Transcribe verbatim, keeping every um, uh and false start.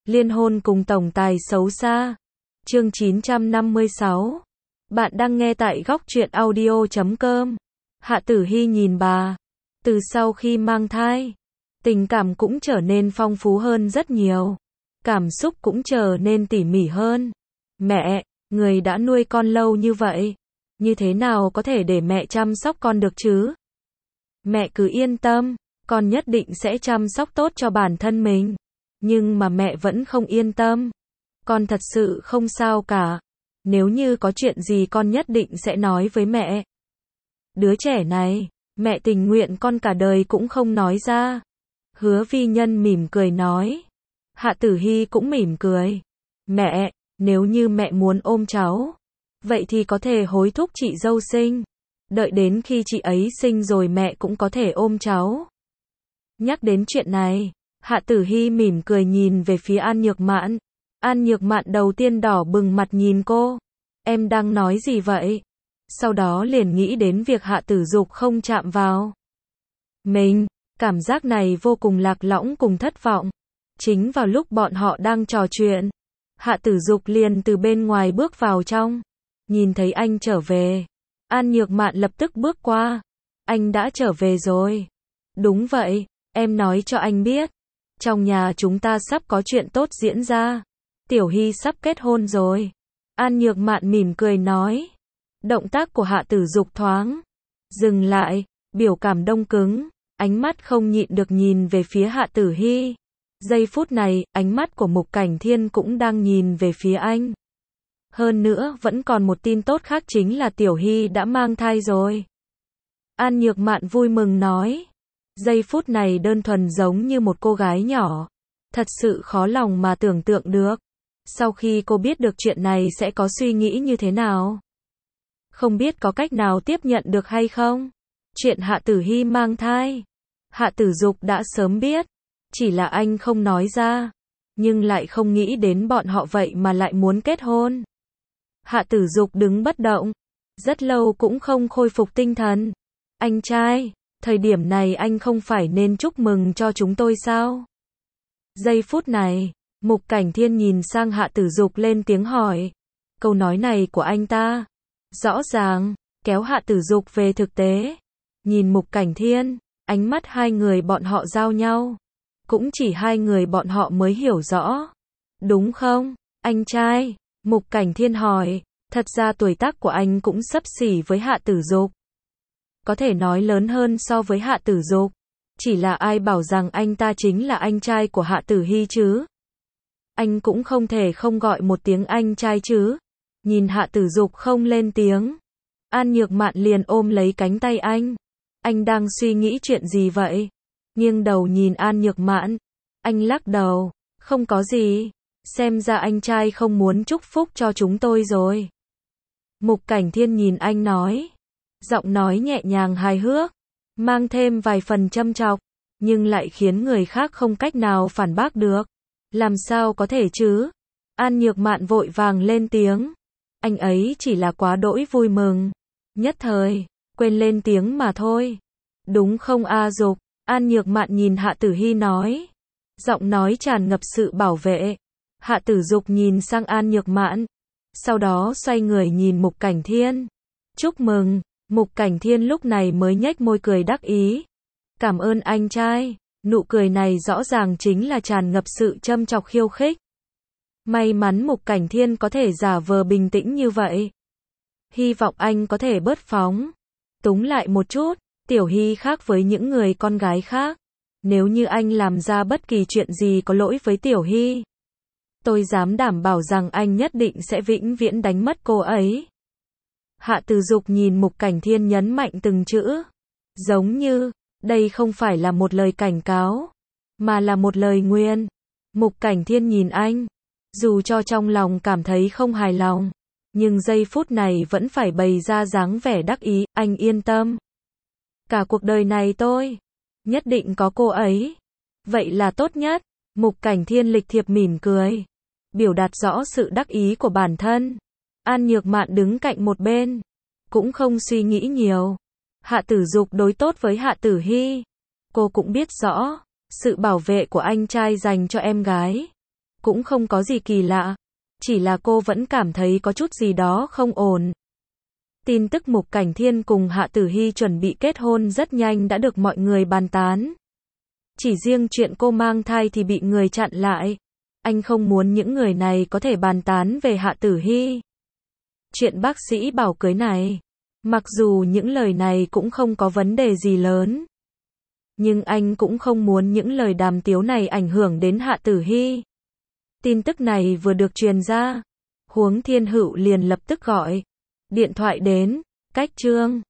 Liên hôn cùng tổng tài xấu xa. Chương chín trăm năm mươi sáu. Bạn đang nghe tại góc truyện audio chấm com. Hạ Tử Hy nhìn bà. Từ sau khi mang thai, tình cảm cũng trở nên phong phú hơn rất nhiều. Cảm xúc cũng trở nên tỉ mỉ hơn. Mẹ, người đã nuôi con lâu như vậy, như thế nào có thể để mẹ chăm sóc con được chứ? Mẹ cứ yên tâm, con nhất định sẽ chăm sóc tốt cho bản thân mình. Nhưng mà mẹ vẫn không yên tâm. Con thật sự không sao cả. Nếu như có chuyện gì con nhất định sẽ nói với mẹ. Đứa trẻ này, mẹ tình nguyện con cả đời cũng không nói ra. Hứa Vi Nhân mỉm cười nói. Hạ Tử Hy cũng mỉm cười. Mẹ, nếu như mẹ muốn ôm cháu, vậy thì có thể hối thúc chị dâu sinh. Đợi đến khi chị ấy sinh rồi mẹ cũng có thể ôm cháu. Nhắc đến chuyện này, Hạ Tử Hy mỉm cười nhìn về phía An Nhược Mạn. An Nhược Mạn đầu tiên đỏ bừng mặt nhìn cô. Em đang nói gì vậy? Sau đó liền nghĩ đến việc Hạ Tử Dục không chạm vào mình. Cảm giác này vô cùng lạc lõng cùng thất vọng. Chính vào lúc bọn họ đang trò chuyện, Hạ Tử Dục liền từ bên ngoài bước vào trong. Nhìn thấy anh trở về, An Nhược Mạn lập tức bước qua. Anh đã trở về rồi. Đúng vậy, em nói cho anh biết. Trong nhà chúng ta sắp có chuyện tốt diễn ra. Tiểu Hy sắp kết hôn rồi. An Nhược Mạn mỉm cười nói. Động tác của Hạ Tử Dục thoáng dừng lại, biểu cảm đông cứng, ánh mắt không nhịn được nhìn về phía Hạ Tử Hy. Giây phút này, ánh mắt của Mục Cảnh Thiên cũng đang nhìn về phía anh. Hơn nữa, vẫn còn một tin tốt khác chính là Tiểu Hy đã mang thai rồi. An Nhược Mạn vui mừng nói. Giây phút này đơn thuần giống như một cô gái nhỏ. Thật sự khó lòng mà tưởng tượng được. Sau khi cô biết được chuyện này sẽ có suy nghĩ như thế nào? Không biết có cách nào tiếp nhận được hay không? Chuyện Hạ Tử Hy mang thai, Hạ Tử Dục đã sớm biết. Chỉ là anh không nói ra. Nhưng lại không nghĩ đến bọn họ vậy mà lại muốn kết hôn. Hạ Tử Dục đứng bất động. Rất lâu cũng không khôi phục tinh thần. Anh trai, thời điểm này anh không phải nên chúc mừng cho chúng tôi sao? Giây phút này, Mục Cảnh Thiên nhìn sang Hạ Tử Dục lên tiếng hỏi. Câu nói này của anh ta, rõ ràng, kéo Hạ Tử Dục về thực tế. Nhìn Mục Cảnh Thiên, ánh mắt hai người bọn họ giao nhau. Cũng chỉ hai người bọn họ mới hiểu rõ. Đúng không, anh trai? Mục Cảnh Thiên hỏi. Thật ra tuổi tác của anh cũng xấp xỉ với Hạ Tử Dục. Có thể nói lớn hơn so với Hạ Tử Dục. Chỉ là ai bảo rằng anh ta chính là anh trai của Hạ Tử Hy chứ? Anh cũng không thể không gọi một tiếng anh trai chứ. Nhìn Hạ Tử Dục không lên tiếng, An Nhược Mạn liền ôm lấy cánh tay anh. Anh đang suy nghĩ chuyện gì vậy? Nghiêng đầu nhìn An Nhược Mạn. Anh lắc đầu. Không có gì. Xem ra anh trai không muốn chúc phúc cho chúng tôi rồi. Mục Cảnh Thiên nhìn anh nói. Giọng nói nhẹ nhàng hài hước, mang thêm vài phần châm chọc, nhưng lại khiến người khác không cách nào phản bác được. Làm sao có thể chứ? An Nhược Mạn vội vàng lên tiếng. Anh ấy chỉ là quá đỗi vui mừng. Nhất thời, quên lên tiếng mà thôi. Đúng không A Dục? An Nhược Mạn nhìn Hạ Tử Hy nói. Giọng nói tràn ngập sự bảo vệ. Hạ Tử Dục nhìn sang An Nhược Mạn. Sau đó xoay người nhìn Mục Cảnh Thiên. Chúc mừng. Mục Cảnh Thiên lúc này mới nhếch môi cười đắc ý. Cảm ơn anh trai. Nụ cười này rõ ràng chính là tràn ngập sự châm chọc khiêu khích. May mắn Mục Cảnh Thiên có thể giả vờ bình tĩnh như vậy. Hy vọng anh có thể bớt phóng túng lại một chút. Tiểu Hy khác với những người con gái khác. Nếu như anh làm ra bất kỳ chuyện gì có lỗi với Tiểu Hy, tôi dám đảm bảo rằng anh nhất định sẽ vĩnh viễn đánh mất cô ấy. Hạ Tử Dục nhìn Mục Cảnh Thiên nhấn mạnh từng chữ. Giống như, đây không phải là một lời cảnh cáo, mà là một lời nguyền. Mục Cảnh Thiên nhìn anh. Dù cho trong lòng cảm thấy không hài lòng, nhưng giây phút này vẫn phải bày ra dáng vẻ đắc ý. Anh yên tâm. Cả cuộc đời này tôi nhất định có cô ấy. Vậy là tốt nhất. Mục Cảnh Thiên lịch thiệp mỉm cười, biểu đạt rõ sự đắc ý của bản thân. An Nhược Mạn đứng cạnh một bên, cũng không suy nghĩ nhiều. Hạ Tử Dục đối tốt với Hạ Tử Hy. Cô cũng biết rõ sự bảo vệ của anh trai dành cho em gái cũng không có gì kỳ lạ. Chỉ là cô vẫn cảm thấy có chút gì đó không ổn. Tin tức Mục Cảnh Thiên cùng Hạ Tử Hy chuẩn bị kết hôn rất nhanh đã được mọi người bàn tán. Chỉ riêng chuyện cô mang thai thì bị người chặn lại. Anh không muốn những người này có thể bàn tán về Hạ Tử Hy. Chuyện bác sĩ bảo cưới này, mặc dù những lời này cũng không có vấn đề gì lớn, nhưng anh cũng không muốn những lời đàm tiếu này ảnh hưởng đến Hạ Tử Hy. Tin tức này vừa được truyền ra, Huống Thiên Hữu liền lập tức gọi điện thoại đến Cách Trương.